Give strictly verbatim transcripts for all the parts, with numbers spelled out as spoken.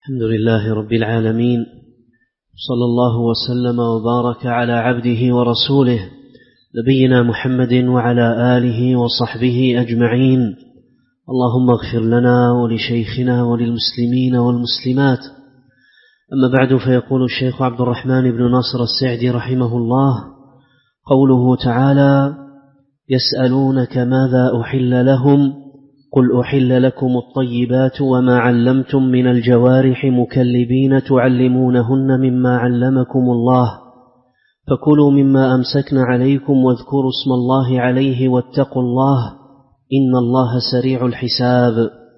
الحمد لله رب العالمين، صلى الله وسلم وبارك على عبده ورسوله نبينا محمد وعلى آله وصحبه أجمعين. اللهم اغفر لنا ولشيخنا وللمسلمين والمسلمات. أما بعد، فيقول الشيخ عبد الرحمن بن ناصر السعدي رحمه الله: قوله تعالى: يسألونك ماذا أحل لهم، قل أحل لكم الطيبات وما علمتم من الجوارح مكلبين تعلمونهن مما علمكم الله، فكلوا مما أمسكن عليكم واذكروا اسم الله عليه واتقوا الله إن الله سريع الحساب.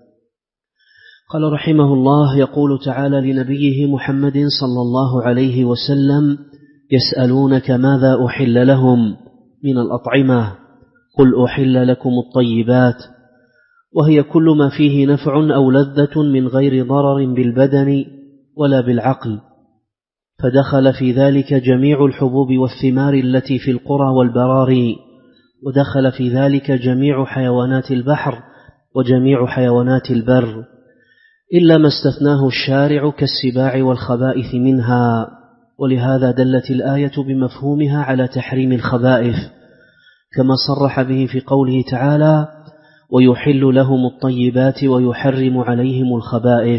قال رحمه الله: يقول تعالى لنبيه محمد صلى الله عليه وسلم: يسألونك ماذا أحل لهم من الأطعمة، قل أحل لكم الطيبات، وهي كل ما فيه نفع أو لذة من غير ضرر بالبدن ولا بالعقل، فدخل في ذلك جميع الحبوب والثمار التي في القرى والبراري، ودخل في ذلك جميع حيوانات البحر وجميع حيوانات البر، إلا ما استثناه الشارع كالسباع والخبائث منها، ولهذا دلت الآية بمفهومها على تحريم الخبائث، كما صرح به في قوله تعالى: ويحل لهم الطيبات ويحرم عليهم الخبائث.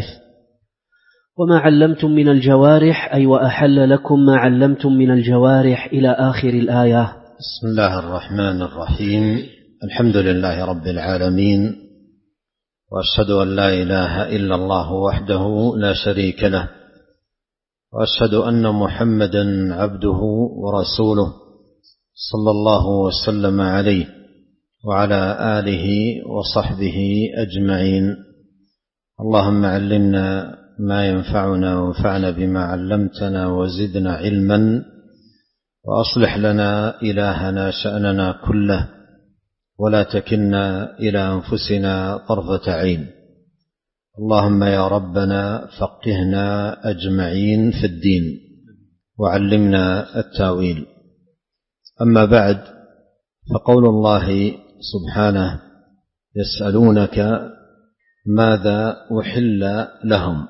وما علمتم من الجوارح، أي وأحل لكم ما علمتم من الجوارح، إلى آخر الآية. بسم الله الرحمن الرحيم. الحمد لله رب العالمين، وأشهد أن لا إله إلا الله وحده لا شريك له، وأشهد أن محمدا عبده ورسوله صلى الله وسلم عليه وعلى آله وصحبه أجمعين. اللهم علمنا ما ينفعنا وانفعنا بما علمتنا وزدنا علما، وأصلح لنا إلهنا شأننا كله، ولا تكلنا إلى أنفسنا طرفة عين. اللهم يا ربنا فقهنا أجمعين في الدين، وعلمنا التاويل. أما بعد، فقول الله سبحانه: يسألونك ماذا أحل لهم.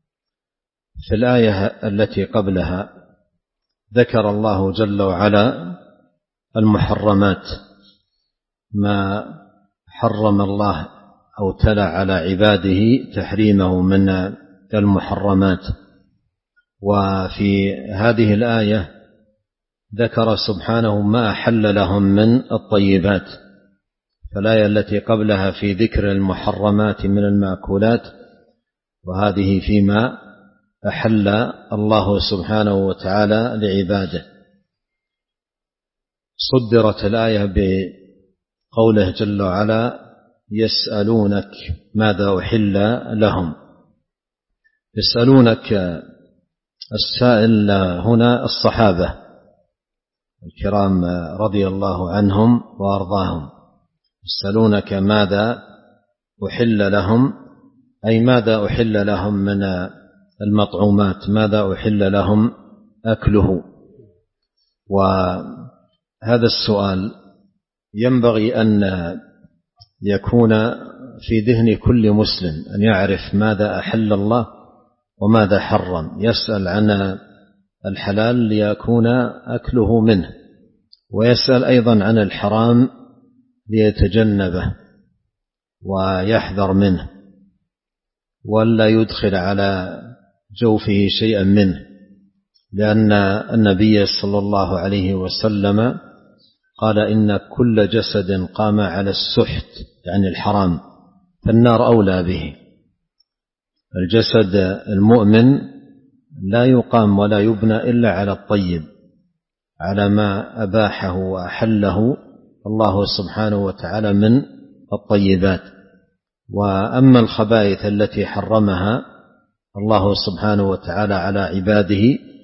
في الآية التي قبلها ذكر الله جل وعلا المحرمات، ما حرم الله أو تلا على عباده تحريمه من المحرمات. وفي هذه الآية ذكر سبحانه ما أحل لهم من الطيبات. فالآية التي قبلها في ذكر المحرمات من المأكولات، وهذه فيما أحل الله سبحانه وتعالى لعباده. صدرت الآية بقوله جل وعلا: يسألونك ماذا أحل لهم. يسألونك، السائل هنا الصحابة الكرام رضي الله عنهم وأرضاهم. يسألونك ماذا أحل لهم، أي ماذا أحل لهم من المطعومات، ماذا أحل لهم أكله. وهذا السؤال ينبغي أن يكون في ذهن كل مسلم، أن يعرف ماذا أحل الله وماذا حرم. يسأل عن الحلال ليكون أكله منه، ويسأل أيضا عن الحرام ليتجنبه ويحذر منه، ولا يدخل على جوفه شيئا منه، لأن النبي صلى الله عليه وسلم قال: إن كل جسد قام على السحت، يعني الحرام، فالنار أولى به. الجسد المؤمن لا يقام ولا يبنى إلا على الطيب، على ما أباحه وأحله الله سبحانه وتعالى من الطيبات. وأما الخبائث التي حرمها الله سبحانه وتعالى على عباده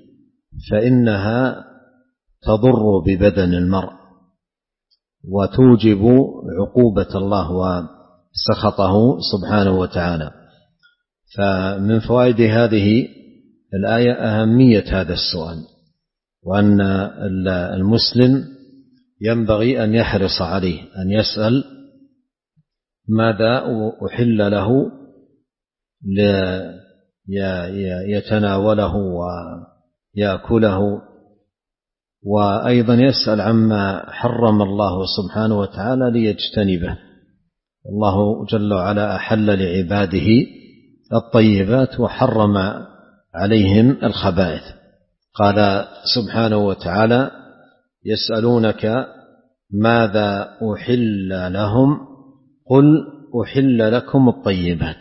فإنها تضر ببدن المرء وتوجب عقوبة الله وسخطه سبحانه وتعالى. فمن فوائد هذه الآية أهمية هذا السؤال، وأن المسلم ينبغي أن يحرص عليه أن يسأل ماذا أحل له يتناوله ويأكله، وأيضا يسأل عما حرم الله سبحانه وتعالى ليجتنبه. الله جل وعلا أحل لعباده الطيبات وحرم عليهم الخبائث. قال سبحانه وتعالى: يسألونك ماذا أحل لهم قل أحل لكم الطيبات.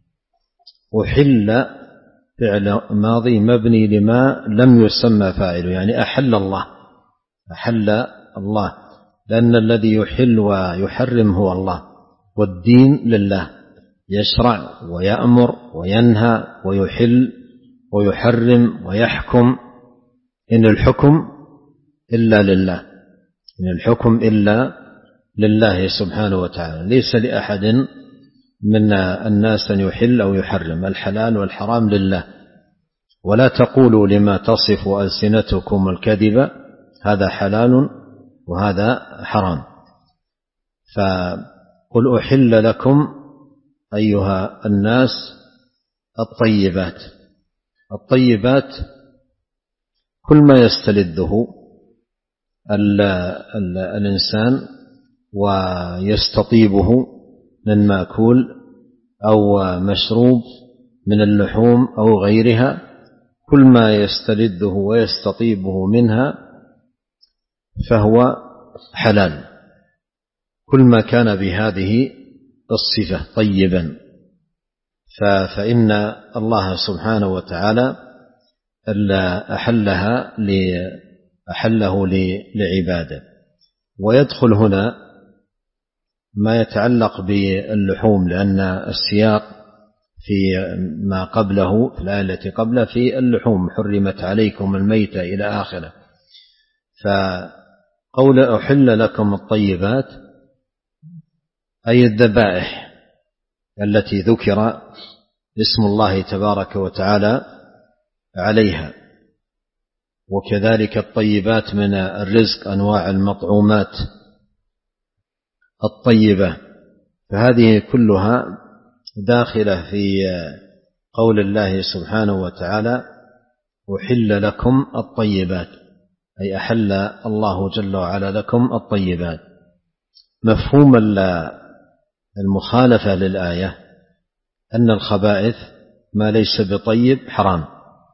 أحل فعل ماضي مبني لما لم يسمى فاعله، يعني أحل الله، أحل الله، لأن الذي يحل ويحرم هو الله، والدين لله، يشرع ويأمر وينهى ويحل ويحرم ويحكم، إن الحكم إلا لله، إن الحكم إلا لله سبحانه وتعالى، ليس لأحد من الناس أن يحل أو يحرم، الحلال والحرام لله. ولا تقولوا لما تصف ألسنتكم الكذب هذا حلال وهذا حرام. فقل أحل لكم أيها الناس الطيبات. الطيبات كل ما يستلذه الإنسان ويستطيبه من مأكول أو مشروب من اللحوم أو غيرها، كل ما يستلذه ويستطيبه منها فهو حلال، كل ما كان بهذه الصفة طيبا. فإن الله سبحانه وتعالى أحلها أحله لعباده. ويدخل هنا ما يتعلق باللحوم، لأن السياق في ما قبله في الآية التي قبله في اللحوم: حرمت عليكم الميتة إلى آخره. فقول أحل لكم الطيبات أي الذبائح التي ذكر اسم الله تبارك وتعالى عليها، وكذلك الطيبات من الرزق، أنواع المطعومات الطيبة، فهذه كلها داخلة في قول الله سبحانه وتعالى: أحل لكم الطيبات، أي أحل الله جل وعلا لكم الطيبات. مفهوم المخالفة للآية أن الخبائث ما ليس بطيب حرام،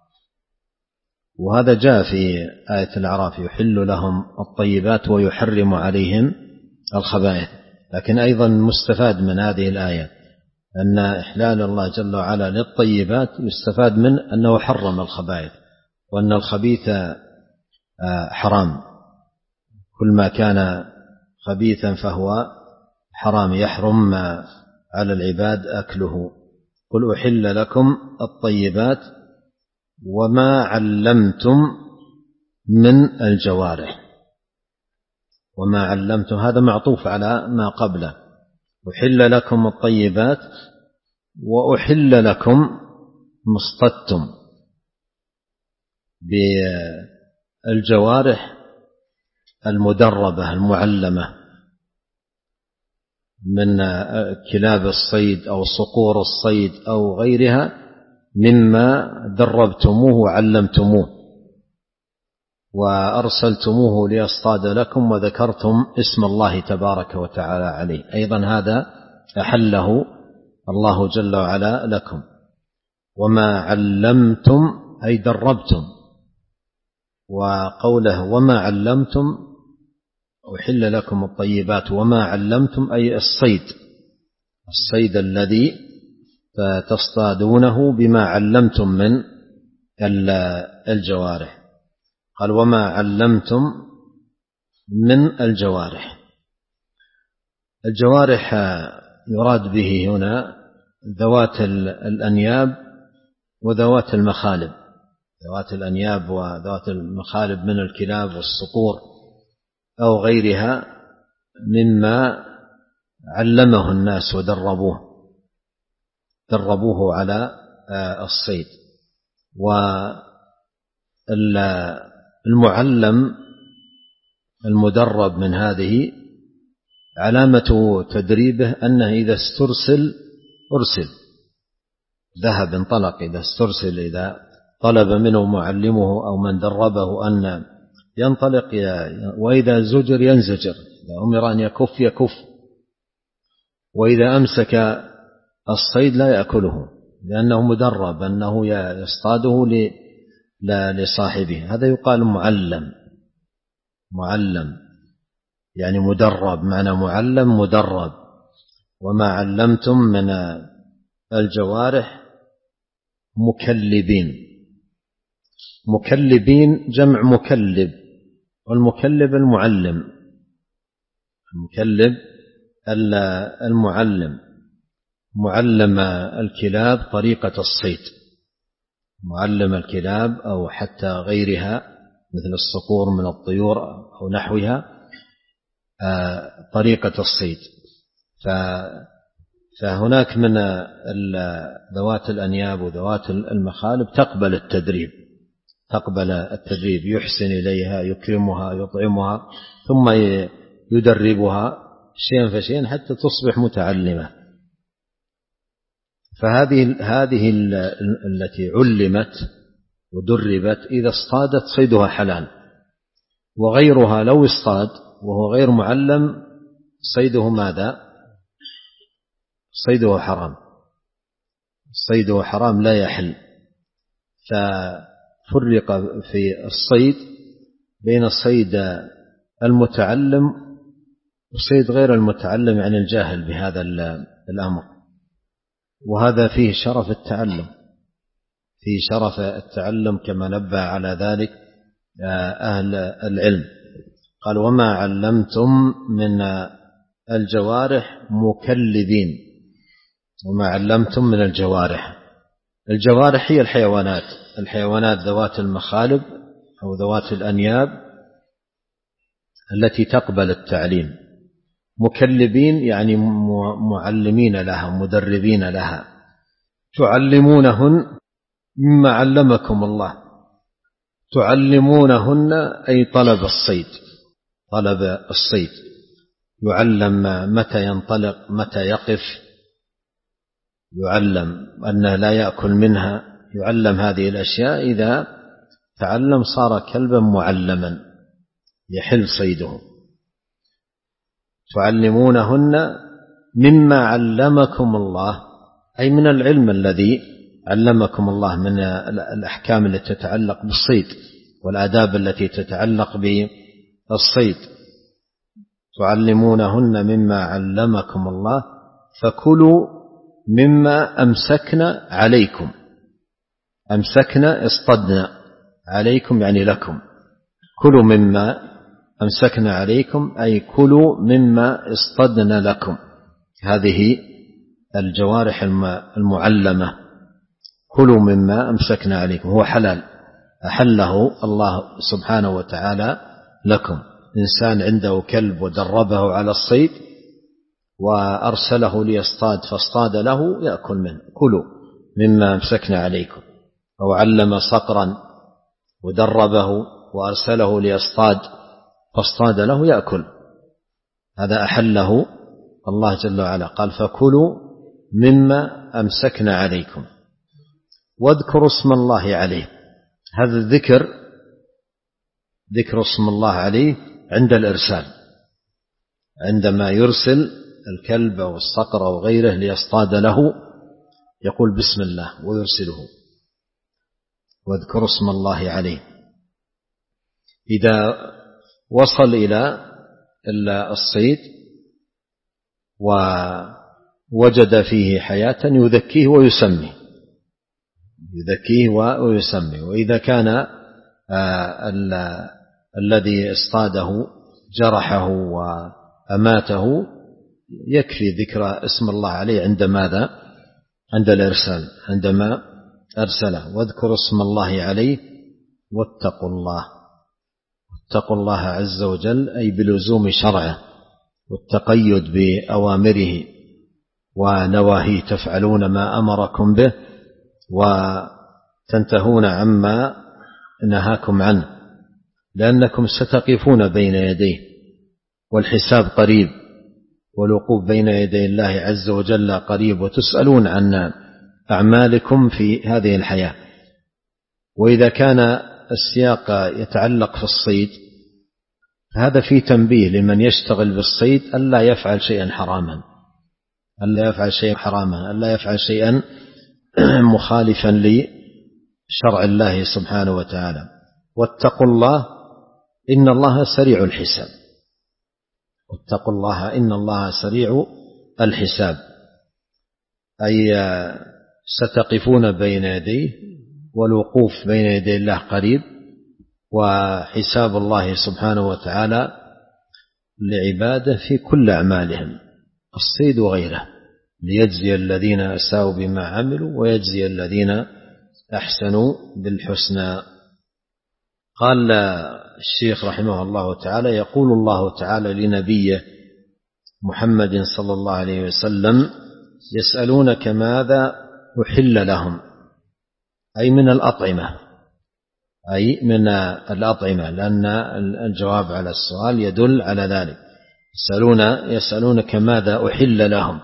وهذا جاء في آية الأعراف: يحل لهم الطيبات ويحرم عليهم الخبائث. لكن أيضا مستفاد من هذه الآية أن إحلال الله جل وعلا للطيبات يستفاد من أنه حرم الخبائث، وأن الخبيث حرام، كل ما كان خبيثا فهو حرام، يحرم على العباد أكله. قل أحل لكم الطيبات وما علمتم من الجوارح. وما علمتم هذا معطوف على ما قبله: أحل لكم الطيبات وأحل لكم ما اصطدتم بالجوارح المدربة المعلمة من كلاب الصيد أو صقور الصيد أو غيرها مما دربتموه وعلمتموه وأرسلتموه ليصطاد لكم وذكرتم اسم الله تبارك وتعالى عليه، أيضا هذا أحله الله جل وعلا لكم. وما علمتم أي دربتم، وقوله وما علمتم أحل لكم الطيبات وما علمتم أي الصيد، الصيد الذي تصطادونه بما علمتم من الجوارح. قال وما علمتم من الجوارح. الجوارح يراد به هنا ذوات الأنياب وذوات المخالب، ذوات الأنياب وذوات المخالب من الكلاب والصقور أو غيرها مما علمه الناس ودربوه دربوه على الصيد. والمعلم المدرب من هذه علامة تدريبه أنه إذا استرسل أرسل، ذهب انطلق، إذا استرسل، إذا طلب منه معلمه أو من دربه أن ينطلق، وإذا زجر ينزجر، إذا أمر أن يكف يكف، وإذا أمسك الصيد لا يأكله لأنه مدرب أنه يصطاده لصاحبه. هذا يقال معلم. معلم يعني مدرب، معنى معلم مدرب. وما علمتم من الجوارح مكلبين. مكلبين جمع مكلب، والمكلب المعلم. المكلب المعلم، معلم الكلاب طريقة الصيد، معلم الكلاب أو حتى غيرها مثل الصقور من الطيور أو نحوها طريقة الصيد. فهناك من ذوات الأنياب وذوات المخالب تقبل التدريب، تقبل التدريب، يحسن إليها، يكرمها، يطعمها، ثم يدربها شيئا فشيئا حتى تصبح متعلمة. فهذه هذه التي علمت ودربت إذا اصطادت صيدها حلال، وغيرها لو اصطاد وهو غير معلم صيده ماذا؟ صيده حرام، صيده حرام لا يحل. ففرق في الصيد بين الصيد المتعلم وصيد غير المتعلم، يعني الجاهل بهذا الأمر. وهذا فيه شرف التعلم، فيه شرف التعلم كما نبه على ذلك أهل العلم. قال وما علمتم من الجوارح مكلبين. وما علمتم من الجوارح، الجوارح هي الحيوانات، الحيوانات ذوات المخالب أو ذوات الأنياب التي تقبل التعليم. مكلبين يعني معلمين لها، مدربين لها، تعلمونهن مما علمكم الله. تعلمونهن أي طلب الصيد، طلب الصيد، يعلم متى ينطلق، متى يقف، يعلم أنه لا يأكل منها، يعلم هذه الأشياء. إذا تعلم صار كلبا معلما يحل صيده. تعلمونهن مما علمكم الله، أي من العلم الذي علمكم الله، من الأحكام التي تتعلق بالصيد والآداب التي تتعلق بالصيد. تعلمونهن مما علمكم الله فكلوا مما أمسكنا عليكم. أمسكنا اصطدنا، عليكم يعني لكم. كلوا مما أمسكنا عليكم أي كلوا مما اصطدنا لكم. هذه الجوارح المعلمة، كلوا مما أمسكنا عليكم، هو حلال أحله الله سبحانه وتعالى لكم. إنسان عنده كلب ودربه على الصيد وأرسله ليصطاد فاصطاد له، يأكل منه. كلوا مما أمسكنا عليكم. أو علم صقرا ودربه وأرسله ليصطاد فاصطاد له، يأكل. هذا أحله الله جل وعلا. قال فكلوا مما أمسكنا عليكم واذكروا اسم الله عليه. هذا الذكر ذكر اسم الله عليه عند الإرسال، عندما يرسل الكلب أو الصقر أو غيره ليصطاد له يقول بسم الله ويرسله. واذكروا اسم الله عليه. إذا وصل إلى الصيد ووجد فيه حياة يذكيه ويسميه، يذكيه ويسميه. وإذا كان الذي اصطاده جرحه وأماته يكفي ذكر اسم الله عليه عند ماذا؟ عند الإرسال، عندما أرسله. واذكروا اسم الله عليه واتقوا الله. اتقوا الله عز وجل أي بلزوم شرعه والتقيد بأوامره ونواهيه، تفعلون ما أمركم به وتنتهون عما نهاكم عنه، لأنكم ستقفون بين يديه والحساب قريب، والوقوف بين يدي الله عز وجل قريب، وتسألون عن أعمالكم في هذه الحياة. وإذا كان السياق يتعلق في الصيد هذا فيه تنبيه لمن يشتغل بالصيد ألا يفعل شيئا حراما ألا يفعل شيئا حراما ألا يفعل شيئا مخالفا لشرع الله سبحانه وتعالى. واتقوا الله إن الله سريع الحساب واتقوا الله إن الله سريع الحساب، أي ستقفون بين يديه، والوقوف بين يدي الله قريب، وحساب الله سبحانه وتعالى لعباده في كل أعمالهم الصيد وغيره، ليجزي الذين أساءوا بما عملوا ويجزي الذين أحسنوا بالحسنى. قال الشيخ رحمه الله تعالى: يقول الله تعالى لنبيه محمد صلى الله عليه وسلم: يسألونك ماذا أحل لهم، أي من الأطعمة أي من الأطعمة، لأن الجواب على السؤال يدل على ذلك. يسألون يسألونك ماذا أحل لهم،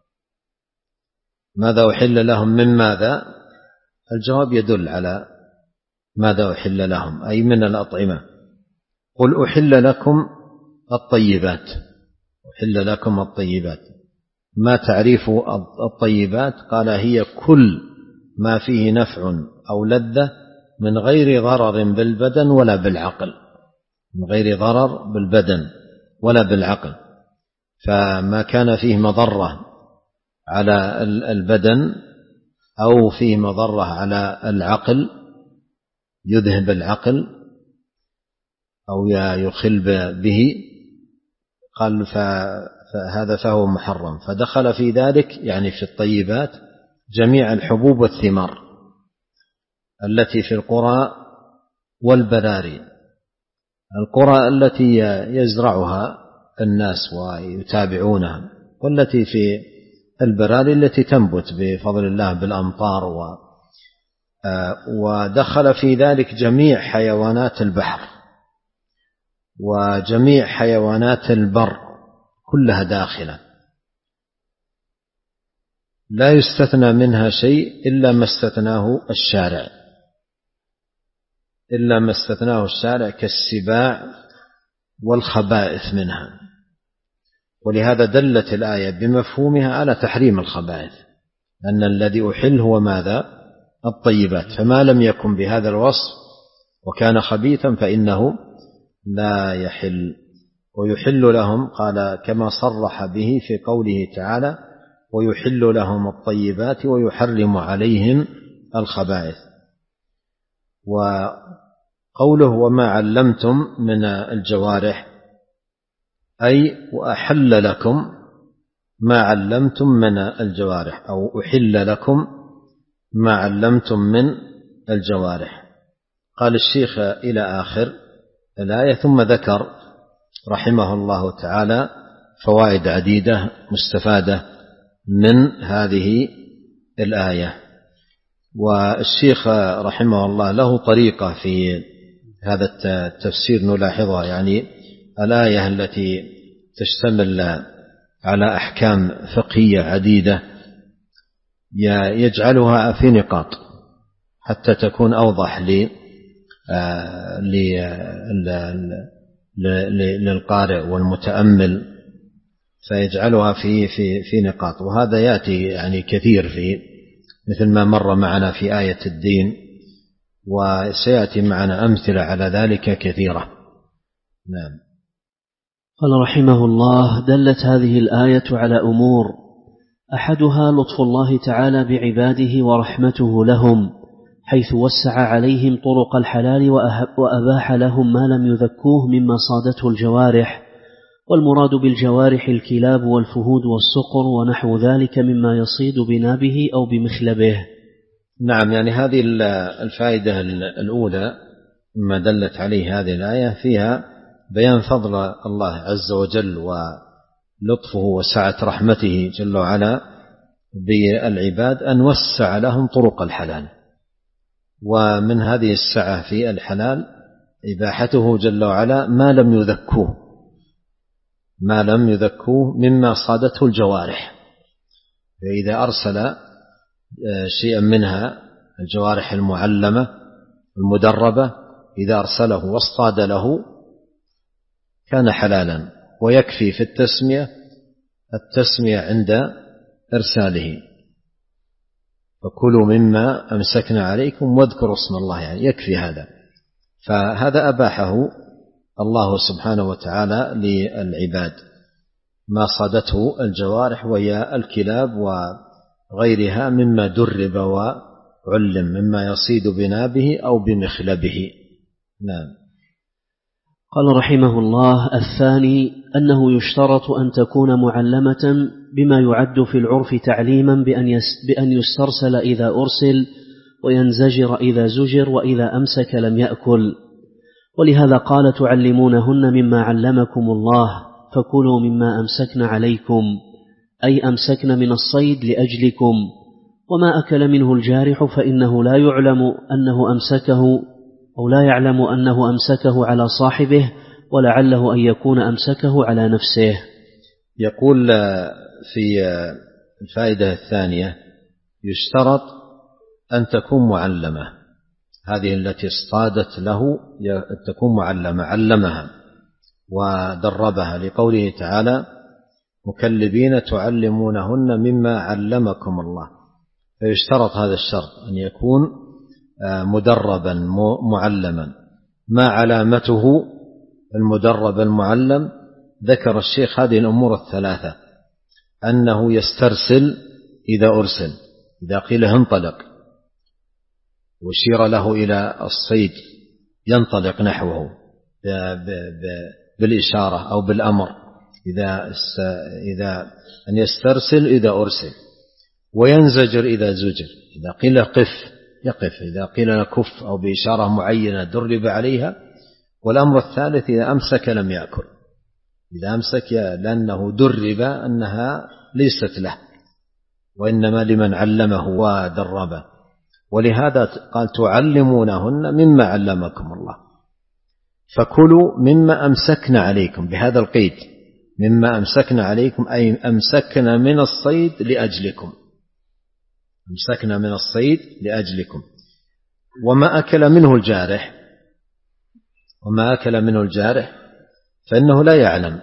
ماذا أحل لهم من ماذا؟ الجواب يدل على ماذا أحل لهم أي من الأطعمة. قل أحل لكم الطيبات أحل لكم الطيبات. ما تعريف الطيبات؟ قال: هي كل ما فيه نفع أو لذة من غير ضرر بالبدن ولا بالعقل من غير ضرر بالبدن ولا بالعقل. فما كان فيه مضرة على البدن أو فيه مضرة على العقل يذهب العقل أو يخل به، قال فهذا فهو محرم. فدخل في ذلك يعني في الطيبات جميع الحبوب والثمار التي في القرى والبراري، القرى التي يزرعها الناس ويتابعونها، والتي في البراري التي تنبت بفضل الله بالأمطار. و ودخل في ذلك جميع حيوانات البحر وجميع حيوانات البر كلها داخلة، لا يستثنى منها شيء إلا ما استثناه الشارع إلا ما استثناه الشارع كالسباع والخبائث منها. ولهذا دلت الآية بمفهومها على تحريم الخبائث، أن الذي أحل هو ماذا؟ الطيبات. فما لم يكن بهذا الوصف وكان خبيثا فإنه لا يحل. ويحل لهم، قال كما صرح به في قوله تعالى: ويحل لهم الطيبات ويحرم عليهم الخبائث. وقوله وما علمتم من الجوارح أي وأحل لكم ما علمتم من الجوارح، أو أحل لكم ما علمتم من الجوارح. قال الشيخ إلى آخر الآية، ثم ذكر رحمه الله تعالى فوائد عديدة مستفادة من هذه الآية. والشيخ رحمه الله له طريقة في هذا التفسير نلاحظها، يعني الآية التي تشتمل على أحكام فقهية عديدة يجعلها في نقاط حتى تكون أوضح للقارئ والمتأمل، فيجعلها في في في نقاط. وهذا يأتي يعني كثير في مثل ما مر معنا في آية الدين، وسيأتي معنا أمثلة على ذلك كثيرة. نعم. قال رحمه الله: دلت هذه الآية على أمور، أحدها لطف الله تعالى بعباده ورحمته لهم، حيث وسع عليهم طرق الحلال وأباح لهم ما لم يذكوه مما صادته الجوارح. والمراد بالجوارح الكلاب والفهود والصقر ونحو ذلك مما يصيد بنابه أو بمخلبه. نعم، يعني هذه الفائدة الأولى ما دلت عليه هذه الآية فيها بيان فضل الله عز وجل ولطفه وسعة رحمته جل وعلا بالعباد، أن وسع لهم طرق الحلال. ومن هذه السعة في الحلال إباحته جل وعلا ما لم يذكوه ما لم يذكوه مما صادته الجوارح. فإذا أرسل شيئا منها الجوارح المعلمة المدربة إذا أرسله واصطاد له كان حلالا، ويكفي في التسمية التسمية عند إرساله، فكلوا مما أمسكنا عليكم واذكروا اسم الله، يعني يكفي هذا. فهذا أباحه الله سبحانه وتعالى للعباد، ما صادته الجوارح وهي الكلاب وغيرها مما درب وعلم، مما يصيد بنابه أو بمخلبه. نعم. قال رحمه الله: الثاني أنه يشترط أن تكون معلمة بما يعد في العرف تعليما بأن يسترسل إذا أرسل، وينزجر إذا زجر، وإذا أمسك لم يأكل. ولهذا قال: تعلمونهن مما علمكم الله، فكلوا مما أمسكن عليكم، أي أمسكن من الصيد لأجلكم. وما أكل منه الجارح فإنه لا يعلم أنه أمسكه أو لا يعلم أنه أمسكه على صاحبه، ولعله أن يكون أمسكه على نفسه. يقول في الفائدة الثانية: يشترط أن تكون معلمة، هذه التي اصطادت له تكون معلمة، علمها ودربها، لقوله تعالى: مكلبين تعلمونهن مما علمكم الله. فيشترط هذا الشرط أن يكون مدربا معلما. ما علامته المدرب المعلم؟ ذكر الشيخ هذه الأمور الثلاثة: أنه يسترسل إذا أرسل، إذا قيل انطلق وشير له إلى الصيد ينطلق نحوه بالإشارة أو بالأمر، إذا إذا أن يسترسل إذا أرسل، وينزجر إذا زجر، إذا قيل قف يقف، إذا قيل كف أو بإشارة معينة درب عليها. والأمر الثالث: إذا أمسك لم يأكل، إذا أمسك لأنه درب أنها ليست له وإنما لمن علمه ودربه. ولهذا قال: تعلمونهن مما علمكم الله، فكلوا مما أمسكن عليكم، بهذا القيد: مما أمسكن عليكم، أي أمسكن من الصيد لأجلكم، أمسكن من الصيد لأجلكم. وما أكل منه الجارح، وما أكل منه الجارح فإنه لا يعلم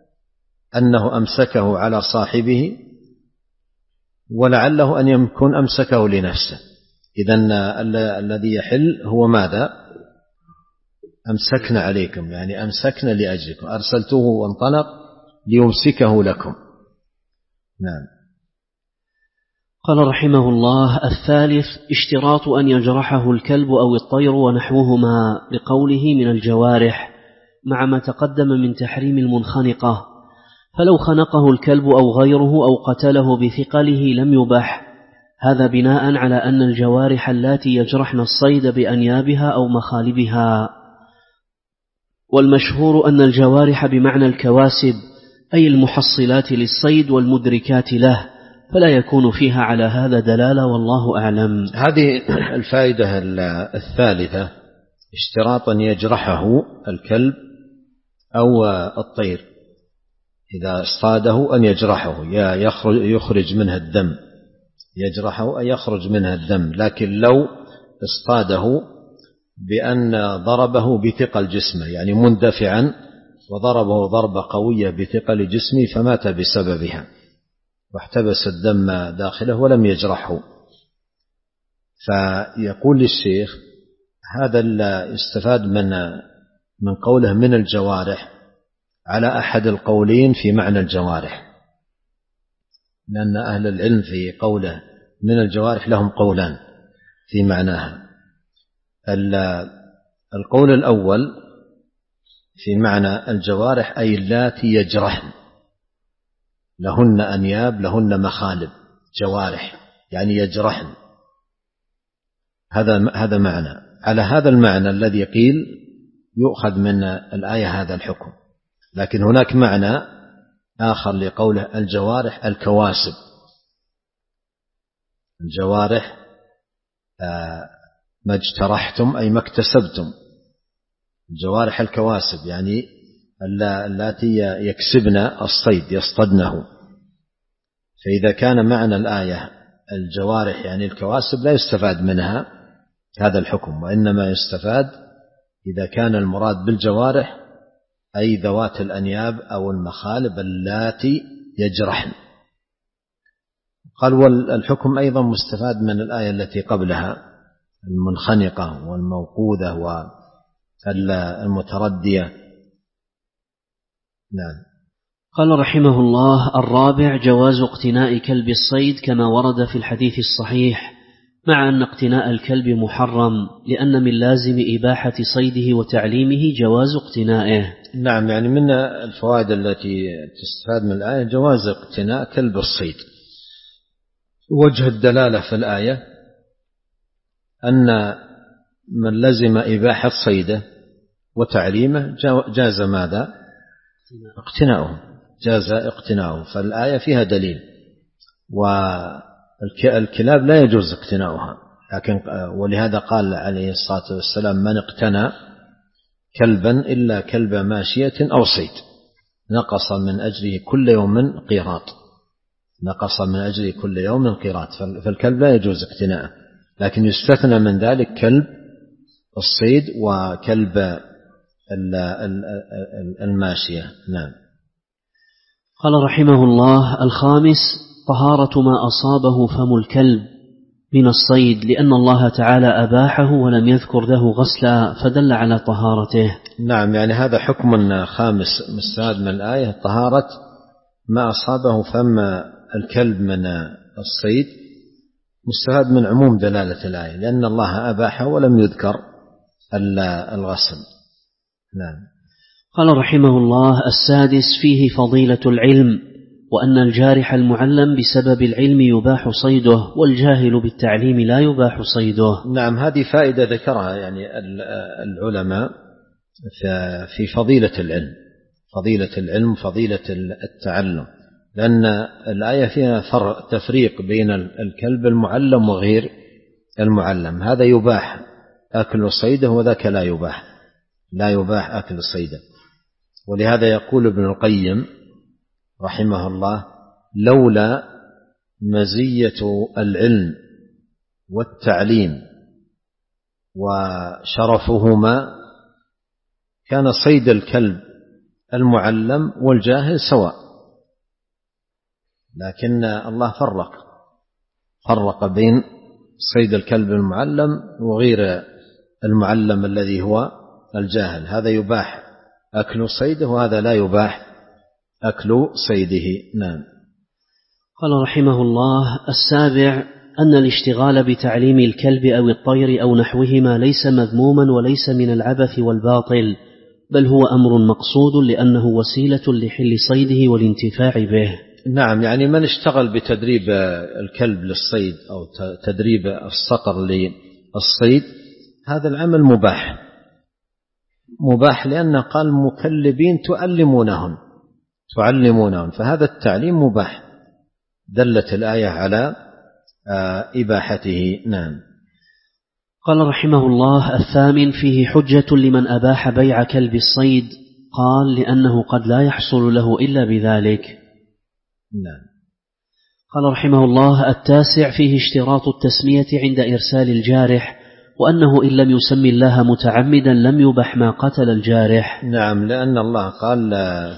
أنه أمسكه على صاحبه، ولعله أن يكون أمسكه لنفسه. إذن الذي يحل هو ماذا؟ أمسكنا عليكم، يعني أمسكنا لأجلكم، أرسلته وانطلق ليمسكه لكم. نعم. قال رحمه الله: الثالث اشتراط أن يجرحه الكلب أو الطير ونحوهما، لقوله من الجوارح، مع ما تقدم من تحريم المنخنقة. فلو خنقه الكلب أو غيره أو قتله بثقله لم يبح، هذا بناء على أن الجوارح التي يجرحن الصيد بأنيابها أو مخالبها. والمشهور أن الجوارح بمعنى الكواسب، أي المحصلات للصيد والمدركات له، فلا يكون فيها على هذا دلالة، والله أعلم. هذه الفائدة الثالثة: اشتراط أن يجرحه الكلب أو الطير، إذا اصطاده أن يجرحه، يخرج منها الدم، يجرحه أن يخرج منها الدم. لكن لو اصطاده بأن ضربه بثقل جسمه، يعني مندفعا وضربه ضربة قوية بثقل جسمه فمات بسببها واحتبس الدم داخله ولم يجرحه. فيقول للشيخ: هذا استفاد من من قوله من الجوارح على أحد القولين في معنى الجوارح، لأن أهل العلم في قوله من الجوارح لهم قولان في معناها. القول الأول في معنى الجوارح أي اللاتي يجرحن، لهن أنياب، لهن مخالب، جوارح يعني يجرحن، هذا هذا معنى. على هذا المعنى الذي قيل يؤخذ من الآية هذا الحكم. لكن هناك معنى آخر لقوله الجوارح الكواسب، الجوارح ما اجترحتم أي ما اكتسبتم، الجوارح الكواسب يعني التي يكسبن الصيد يصطدنه. فإذا كان معنى الآية الجوارح يعني الكواسب لا يستفاد منها هذا الحكم، وإنما يستفاد إذا كان المراد بالجوارح أي ذوات الأنياب أو المخالب اللاتي يجرحن. قال والحكم أيضا مستفاد من الآية التي قبلها المنخنقة والموقوذة والمتردية. نعم. قال رحمه الله: الرابع جواز اقتناء كلب الصيد كما ورد في الحديث الصحيح، مع أن اقتناء الكلب محرم، لأن من لازم إباحة صيده وتعليمه جواز اقتنائه. نعم، يعني من الفوائد التي تستفاد من الآية جواز اقتناء كلب الصيد. وجه الدلالة في الآية أن من لزم إباحة صيده وتعليمه جاز ماذا؟ اقتناؤه، جاز اقتناؤه. فالآية فيها دليل. والكلاب لا يجوز اقتناؤها، لكن ولهذا قال عليه الصلاة والسلام: من اقتنى كلبا إلا كلب ماشية أو صيد نقص من أجره كل يوم قيراط، نقص من أجره كل يوم قيراط. فالكلب لا يجوز اقتناؤه، لكن يستثنى من ذلك كلب الصيد وكلب الماشية. نعم. قال رحمه الله: الخامس طهارة ما أصابه فم الكلب من الصيد، لأن الله تعالى أباحه ولم يذكر له غسلا فدل على طهارته. نعم، يعني هذا حكم خامس مستفاد من الآية، طهارة ما أصابه فم الكلب من الصيد، مستفاد من عموم دلالة الآية، لأن الله أباحه ولم يذكر الغسل. نعم. قال رحمه الله: السادس فيه فضيلة العلم، وأن الجارح المعلم بسبب العلم يباح صيده، والجاهل بالتعليم لا يباح صيده. نعم، هذه فائدة ذكرها يعني العلماء في فضيلة العلم، فضيلة العلم فضيلة التعلم، لأن الآية فيها فرق تفريق بين الكلب المعلم وغير المعلم. هذا يباح أكل صيده وذاك لا يباح، لا يباح أكل صيده. ولهذا يقول ابن القيم رحمه الله: لولا مزية العلم والتعليم وشرفهما كان صيد الكلب المعلم والجاهل سواء، لكن الله فرق فرق بين صيد الكلب المعلم وغير المعلم الذي هو الجاهل. هذا يباح أكل صيده وهذا لا يباح أكل صيده. نعم. قال رحمه الله: السابع أن الاشتغال بتعليم الكلب أو الطير أو نحوهما ليس مذموما وليس من العبث والباطل، بل هو أمر مقصود لأنه وسيلة لحل صيده والانتفاع به. نعم، يعني من اشتغل بتدريب الكلب للصيد أو تدريب الصقر للصيد هذا العمل مباح، مباح لأنه قال مكلبين تعلمونهم تعلمونهم فهذا التعليم مباح، دلت الآية على إباحته. نعم. قال رحمه الله: الثامن فيه حجة لمن أباح بيع كلب الصيد، قال لأنه قد لا يحصل له إلا بذلك. نعم. قال رحمه الله: التاسع فيه اشتراط التسمية عند إرسال الجارح، وأنه إن لم يسمي الله متعمدا لم يبح ما قتل الجارح. نعم، لأن الله قال: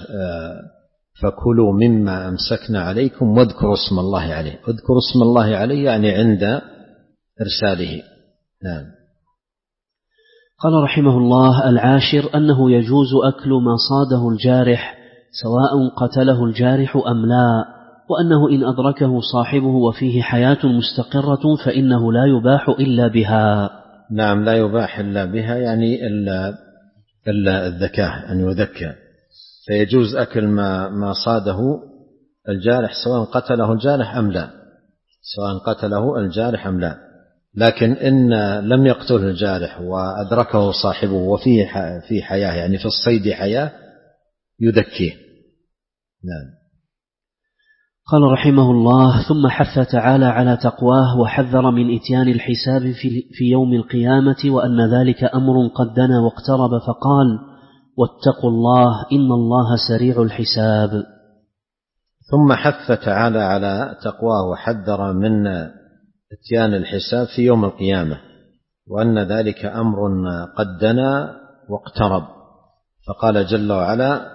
فكلوا مما أمسكنا عليكم واذكروا اسم الله عليه، اذكروا اسم الله عليه يعني عند إرساله. نعم. قال رحمه الله: العاشر أنه يجوز أكل ما صاده الجارح سواء قتله الجارح أم لا، وأنه إن أدركه صاحبه وفيه حياة مستقرة فإنه لا يباح إلا بها. نعم، لا يباح إلا بها يعني إلا, إلا الذكاء أن يذكى، فيجوز أكل ما, ما صاده الجارح سواء قتله الجارح أم لا، سواء قتله الجارح أم لا. لكن إن لم يقتله الجارح وأدركه صاحبه وفيه في حياة يعني في الصيد حياة يذكيه. نعم. قال رحمه الله: ثم حث تعالى على تقواه وحذر من إتيان الحساب في, في يوم القيامة، وأن ذلك أمر قد دنا واقترب، فقال: واتقوا الله إن الله سريع الحساب. ثم حث تعالى على تقواه وحذر من اتيان الحساب في يوم القيامة، وأن ذلك أمر قد دنا واقترب. فقال جل وعلا: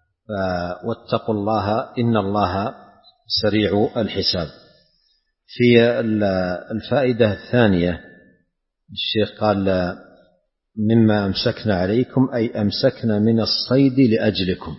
واتقوا الله إن الله سريع الحساب. في الفائدة الثانية الشيخ قال: مما أمسكنا عليكم أي أمسكنا من الصيد لأجلكم،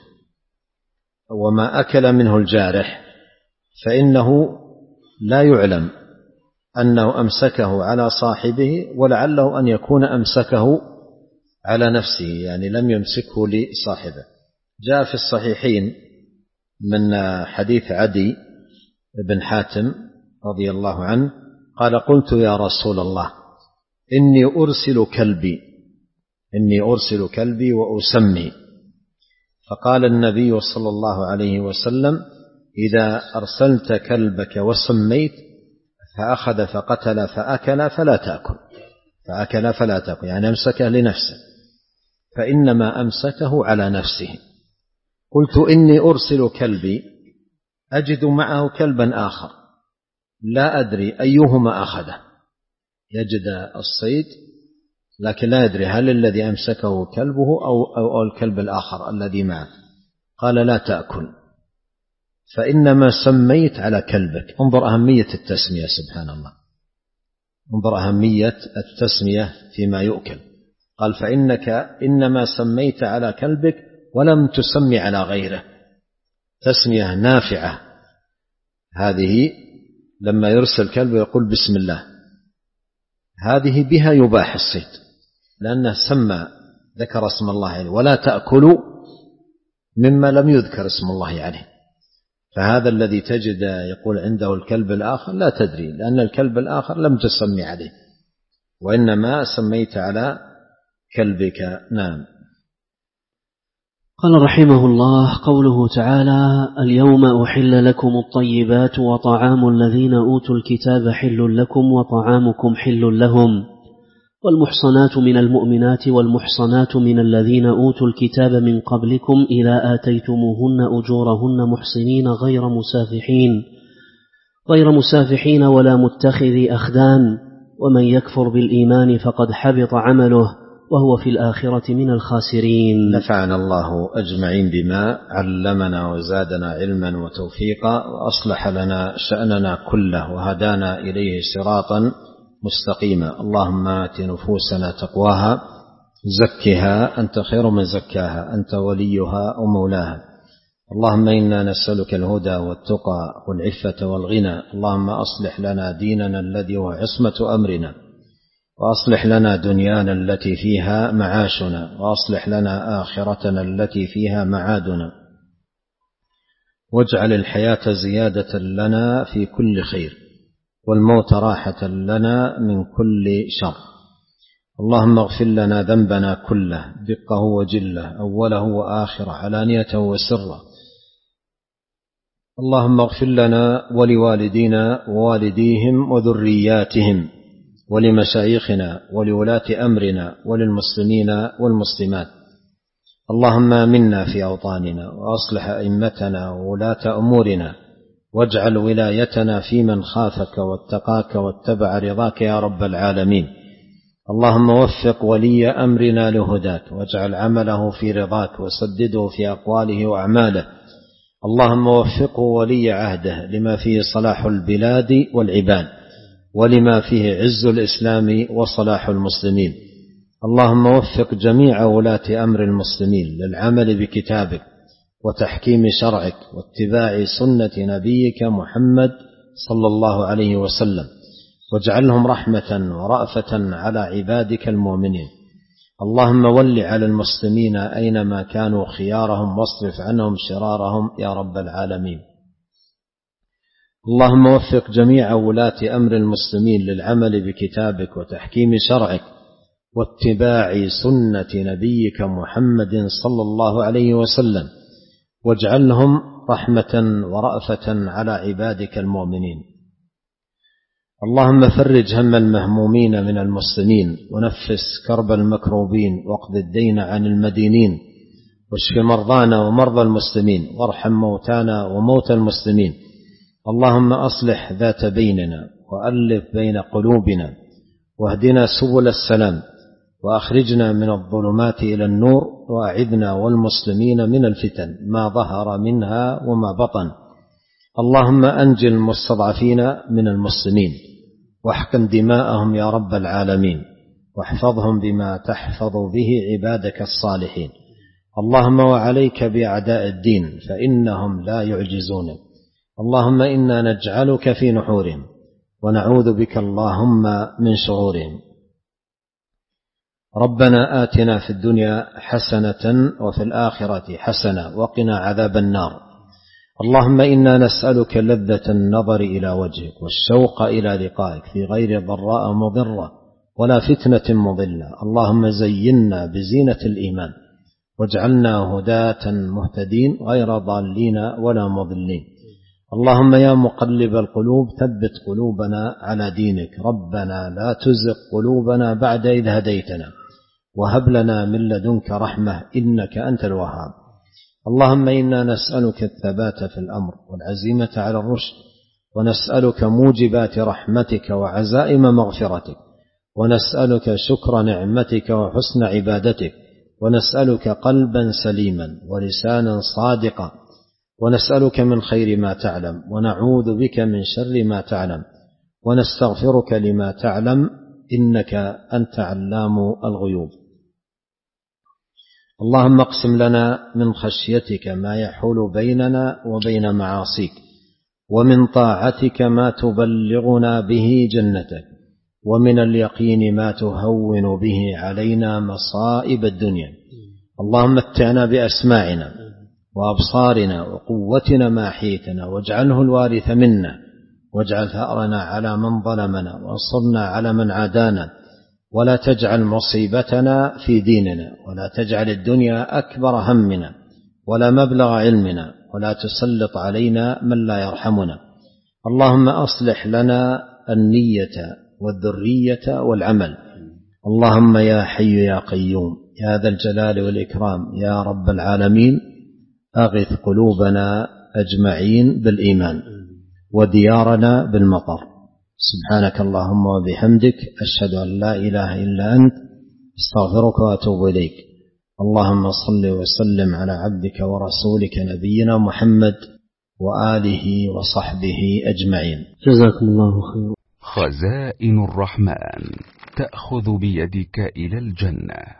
وما أكل منه الجارح فإنه لا يعلم أنه أمسكه على صاحبه، ولعله أن يكون أمسكه على نفسه، يعني لم يمسكه لصاحبه. جاء في الصحيحين من حديث عدي بن حاتم رضي الله عنه قال: قلت يا رسول الله إني أرسل كلبي إني أرسل كلبي وأسمي. فقال النبي صلى الله عليه وسلم: إذا أرسلت كلبك وسميت فأخذ فقتل فأكل فلا تأكل فأكل فلا تأكل يعني أمسكه لنفسه، فإنما أمسكه على نفسه. قلت: إني أرسل كلبي أجد معه كلبا آخر لا أدري أيهما أخذه، يجد الصيد لكن لا يدري هل الذي أمسكه كلبه أو, أو, أو الكلب الآخر الذي معه. قال: لا تأكل، فإنما سميت على كلبك. انظر أهمية التسمية، سبحان الله، انظر أهمية التسمية فيما يؤكل. قال: فإنك إنما سميت على كلبك ولم تسمي على غيره. تسمية نافعة هذه، لما يرسل كلب يقول بسم الله، هذه بها يباح الصيد لأنه سمى ذكر اسم الله عليه. ولا تأكلوا مما لم يذكر اسم الله عليه. فهذا الذي تجد يقول عنده الكلب الآخر لا تدري، لأن الكلب الآخر لم تسمي عليه وإنما سميت على كلبك. نعم. قال رحمه الله: قوله تعالى: اليوم أحل لكم الطيبات وطعام الذين أوتوا الكتاب حل لكم وطعامكم حل لهم، والمحصنات من المؤمنات والمحصنات من الذين أوتوا الكتاب من قبلكم إذا آتيتموهن أجورهن محصنين غير مسافحين غير مسافحين ولا متخذي أخدان، ومن يكفر بالإيمان فقد حبط عمله وهو في الآخرة من الخاسرين. نفعنا الله أجمعين بما علمنا وزادنا علما وتوفيقا، وأصلح لنا شأننا كله وهدانا إليه صراطا مستقيما. اللهم آت نفوسنا تقواها زكها أنت خير من زكاها أنت وليها ومولاها. اللهم إنا نسألك الهدى والتقى والعفة والغنى. اللهم أصلح لنا ديننا الذي هو عصمة أمرنا، وأصلح لنا دنيانا التي فيها معاشنا، وأصلح لنا آخرتنا التي فيها معادنا، واجعل الحياة زيادة لنا في كل خير، والموت راحة لنا من كل شر. اللهم اغفر لنا ذنبنا كله دقه وجله، أوله وآخره، علانيته وسره. اللهم اغفر لنا ولوالدينا ووالديهم وذرياتهم ولمشايخنا ولولاة أمرنا وللمسلمين والمسلمات. اللهم آمنا في أوطاننا، وأصلح أئمتنا وولاة أمورنا، واجعل ولايتنا في من خافك واتقاك واتبع رضاك يا رب العالمين. اللهم وفق ولي أمرنا لهداك، واجعل عمله في رضاك، وسدده في أقواله وأعماله. اللهم وفقه ولي عهده لما فيه صلاح البلاد والعباد، ولما فيه عز الإسلام وصلاح المسلمين. اللهم وفق جميع ولاة أمر المسلمين للعمل بكتابك وتحكيم شرعك واتباع سنة نبيك محمد صلى الله عليه وسلم، واجعلهم رحمة ورأفة على عبادك المؤمنين. اللهم ول على المسلمين أينما كانوا خيارهم، واصرف عنهم شرارهم يا رب العالمين. اللهم وفق جميع ولاة أمر المسلمين للعمل بكتابك وتحكيم شرعك واتباع سنة نبيك محمد صلى الله عليه وسلم، واجعلهم رحمة ورأفة على عبادك المؤمنين. اللهم فرج هم المهمومين من المسلمين، ونفس كرب المكروبين، واقض الدين عن المدينين، واشف مرضانا ومرضى المسلمين، وارحم موتانا وموتى المسلمين. اللهم أصلح ذات بيننا، وألف بين قلوبنا واهدنا سبل السلام وأخرجنا من الظلمات إلى النور وأعذنا والمسلمين من الفتن ما ظهر منها وما بطن. اللهم أنجِ المستضعفين من المسلمين واحقن دماءهم يا رب العالمين واحفظهم بما تحفظ به عبادك الصالحين. اللهم وعليك بأعداء الدين فإنهم لا يعجزونك. اللهم إنا نجعلك في نحورهم ونعوذ بك اللهم من شرورهم. ربنا آتنا في الدنيا حسنة وفي الآخرة حسنة وقنا عذاب النار. اللهم إنا نسألك لذة النظر إلى وجهك والشوق إلى لقائك في غير ضراء مضرة ولا فتنة مضلة. اللهم زينا بزينة الإيمان واجعلنا هداة مهتدين غير ضالين ولا مضلين. اللهم يا مقلب القلوب ثبت قلوبنا على دينك. ربنا لا تزغ قلوبنا بعد إذ هديتنا وهب لنا من لدنك رحمة إنك أنت الوهاب. اللهم إنا نسألك الثبات في الأمر والعزيمة على الرشد ونسألك موجبات رحمتك وعزائم مغفرتك ونسألك شكر نعمتك وحسن عبادتك ونسألك قلبا سليما ولسانا صادقا ونسألك من خير ما تعلم ونعوذ بك من شر ما تعلم ونستغفرك لما تعلم إنك أنت علام الغيوب. اللهم اقسم لنا من خشيتك ما يحول بيننا وبين معاصيك ومن طاعتك ما تبلغنا به جنتك ومن اليقين ما تهون به علينا مصائب الدنيا. اللهم متعنا بأسماعنا وأبصارنا وقوتنا ما أحييتنا واجعله الوارث منا واجعل ثأرنا على من ظلمنا وانصرنا على من عادانا ولا تجعل مصيبتنا في ديننا ولا تجعل الدنيا أكبر همنا ولا مبلغ علمنا ولا تسلط علينا من لا يرحمنا. اللهم أصلح لنا النية والذرية والعمل. اللهم يا حي يا قيوم يا ذا الجلال والإكرام يا رب العالمين أغث قلوبنا أجمعين بالإيمان وديارنا بالمطر. سبحانك اللهم وبحمدك أشهد أن لا إله إلا أنت استغفرك وأتوب إليك. اللهم صل وسلم على عبدك ورسولك نبينا محمد وآله وصحبه أجمعين. جزاكم الله خيرا. خزائن الرحمن تأخذ بيدك إلى الجنة.